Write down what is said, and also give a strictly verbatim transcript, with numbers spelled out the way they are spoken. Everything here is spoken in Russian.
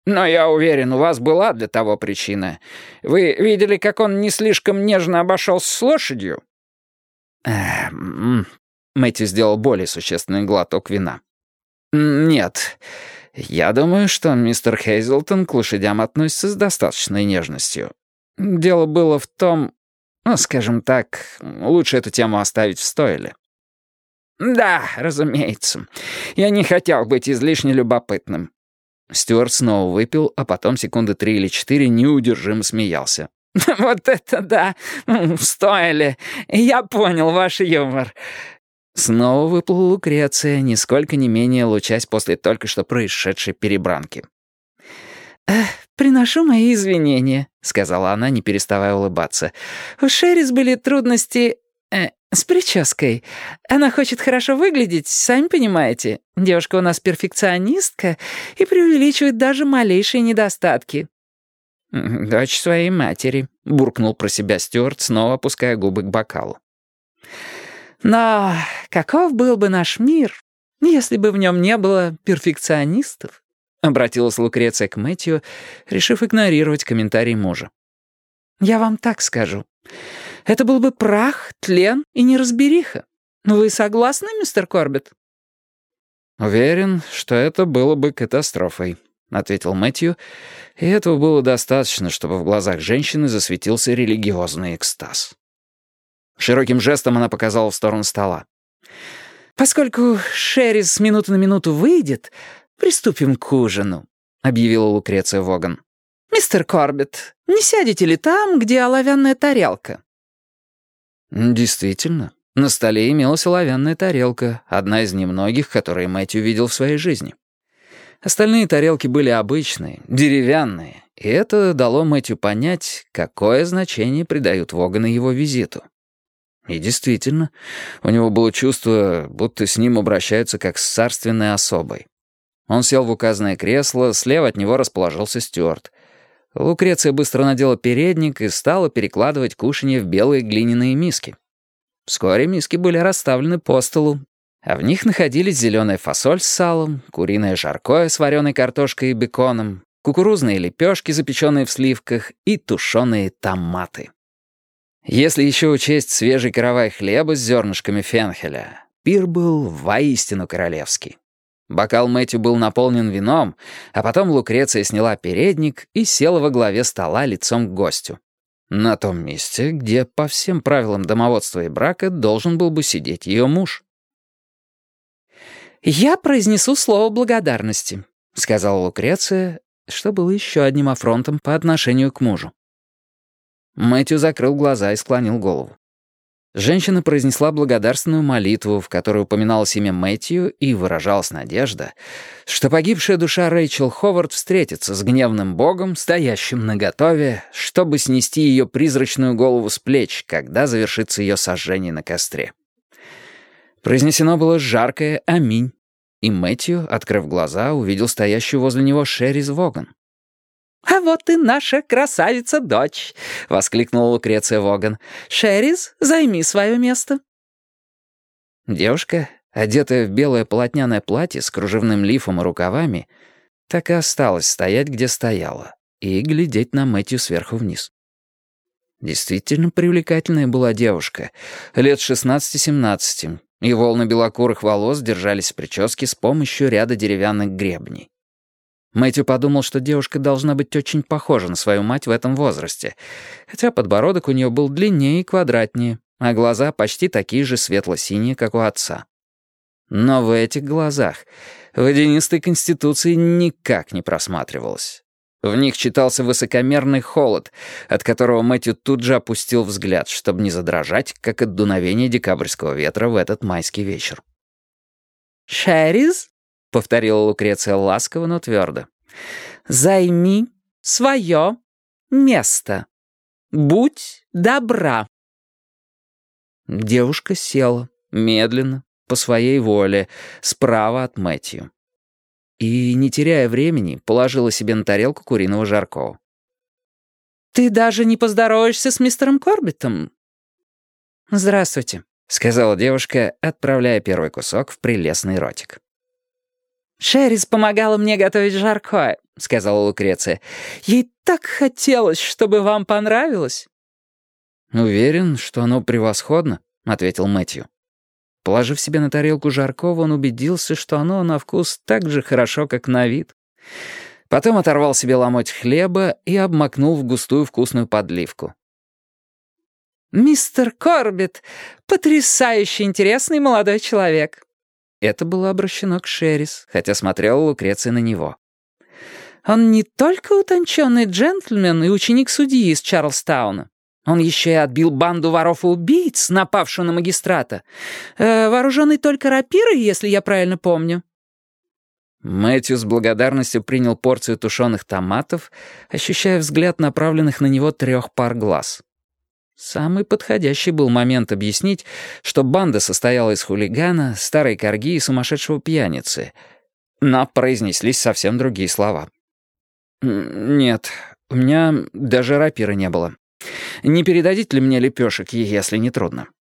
Но я уверен, у вас была для того причина. Вы видели, как он не слишком нежно обошелся с лошадью?» Эм... Мэтью сделал более существенный глоток вина. «Нет, я думаю, что мистер Хейзлтон к лошадям относится с достаточной нежностью. Дело было в том, ну, скажем так, лучше эту тему оставить в стойле». «Да, разумеется. Я не хотел быть излишне любопытным». Стюарт снова выпил, а потом секунды три или четыре неудержимо смеялся. «Вот это да! Стоили! Я понял ваш юмор!» Снова выплыла Лукреция, нисколько не менее лучась после только что происшедшей перебранки. «Приношу мои извинения», — сказала она, не переставая улыбаться. «У Шерис были трудности э, с прической. Она хочет хорошо выглядеть, сами понимаете. Девушка у нас перфекционистка и преувеличивает даже малейшие недостатки». «Дочь своей матери», — буркнул про себя Стюарт, снова опуская губы к бокалу. «Но каков был бы наш мир, если бы в нем не было перфекционистов?» — обратилась Лукреция к Мэтью, решив игнорировать комментарий мужа. «Я вам так скажу. Это был бы прах, тлен и неразбериха. Вы согласны, мистер Корбетт?» «Уверен, что это было бы катастрофой», — ответил Мэтью, и этого было достаточно, чтобы в глазах женщины засветился религиозный экстаз. Широким жестом она показала в сторону стола. «Поскольку Шерис с минуты на минуту выйдет, приступим к ужину», — объявила Лукреция Воган. «Мистер Корбетт, не сядете ли там, где оловянная тарелка?» Действительно, на столе имелась оловянная тарелка, одна из немногих, которые Мэтью видел в своей жизни. Остальные тарелки были обычные, деревянные, и это дало Мэтью понять, какое значение придают Воганы его визиту. И действительно, у него было чувство, будто с ним обращаются как с царственной особой. Он сел в указанное кресло, слева от него расположился Стюарт. Лукреция быстро надела передник и стала перекладывать кушанье в белые глиняные миски. Вскоре миски были расставлены по столу, а в них находились зеленая фасоль с салом, куриное жаркое с вареной картошкой и беконом, кукурузные лепешки, запеченные в сливках, и тушеные томаты. Если еще учесть свежий каравай хлеба с зернышками фенхеля, пир был воистину королевский. Бокал Мэтью был наполнен вином, а потом Лукреция сняла передник и села во главе стола лицом к гостю. На том месте, где по всем правилам домоводства и брака должен был бы сидеть ее муж. «Я произнесу слово благодарности», — сказала Лукреция, что было еще одним афронтом по отношению к мужу. Мэтью закрыл глаза и склонил голову. Женщина произнесла благодарственную молитву, в которой упоминалось имя Мэтью, и выражалась надежда, что погибшая душа Рэйчел Ховард встретится с гневным богом, стоящим наготове, чтобы снести ее призрачную голову с плеч, когда завершится ее сожжение на костре. Произнесено было жаркое «Аминь», и Мэтью, открыв глаза, увидел стоящую возле него Шерис Воган. «А вот и наша красавица-дочь!» — воскликнула Лукреция Воган. «Шерис, займи свое место». Девушка, одетая в белое полотняное платье с кружевным лифом и рукавами, так и осталась стоять, где стояла, и глядеть на Мэтью сверху вниз. Действительно привлекательная была девушка, лет шестнадцати-семнадцати, и волны белокурых волос держались в прическе с помощью ряда деревянных гребней. Мэтью подумал, что девушка должна быть очень похожа на свою мать в этом возрасте, хотя подбородок у нее был длиннее и квадратнее, а глаза почти такие же светло-синие, как у отца. Но в этих глазах водянистой конституции никак не просматривалось. В них читался высокомерный холод, от которого Мэтью тут же опустил взгляд, чтобы не задрожать, как от дуновения декабрьского ветра в этот майский вечер. «Шерис?» — повторила Лукреция ласково, но твердо. «Займи свое место. Будь добра». Девушка села, медленно, по своей воле, справа от Мэтью. И, не теряя времени, положила себе на тарелку куриного жаркого. «Ты даже не поздороваешься с мистером Корбеттом?» «Здравствуйте», — сказала девушка, отправляя первый кусок в прелестный ротик. «Шерис помогала мне готовить жаркое», — сказала Лукреция. «Ей так хотелось, чтобы вам понравилось». «Уверен, что оно превосходно», — ответил Мэтью. Положив себе на тарелку жаркого, он убедился, что оно на вкус так же хорошо, как на вид. Потом оторвал себе ломоть хлеба и обмакнул в густую вкусную подливку. «Мистер Корбетт, потрясающе интересный молодой человек». Это было обращено к Шеррис, хотя смотрела Лукреция на него. «Он не только утонченный джентльмен и ученик судьи из Чарльстауна. Он еще и отбил банду воров и убийц, напавшую на магистрата. Э, вооруженный только рапирой, если я правильно помню». Мэтью с благодарностью принял порцию тушеных томатов, ощущая взгляд направленных на него трех пар глаз. Самый подходящий был момент объяснить, что банда состояла из хулигана, старой корги и сумасшедшего пьяницы. Но произнеслись совсем другие слова. «Нет, у меня даже рапиры не было. Не передадите ли мне лепешек, если не трудно?»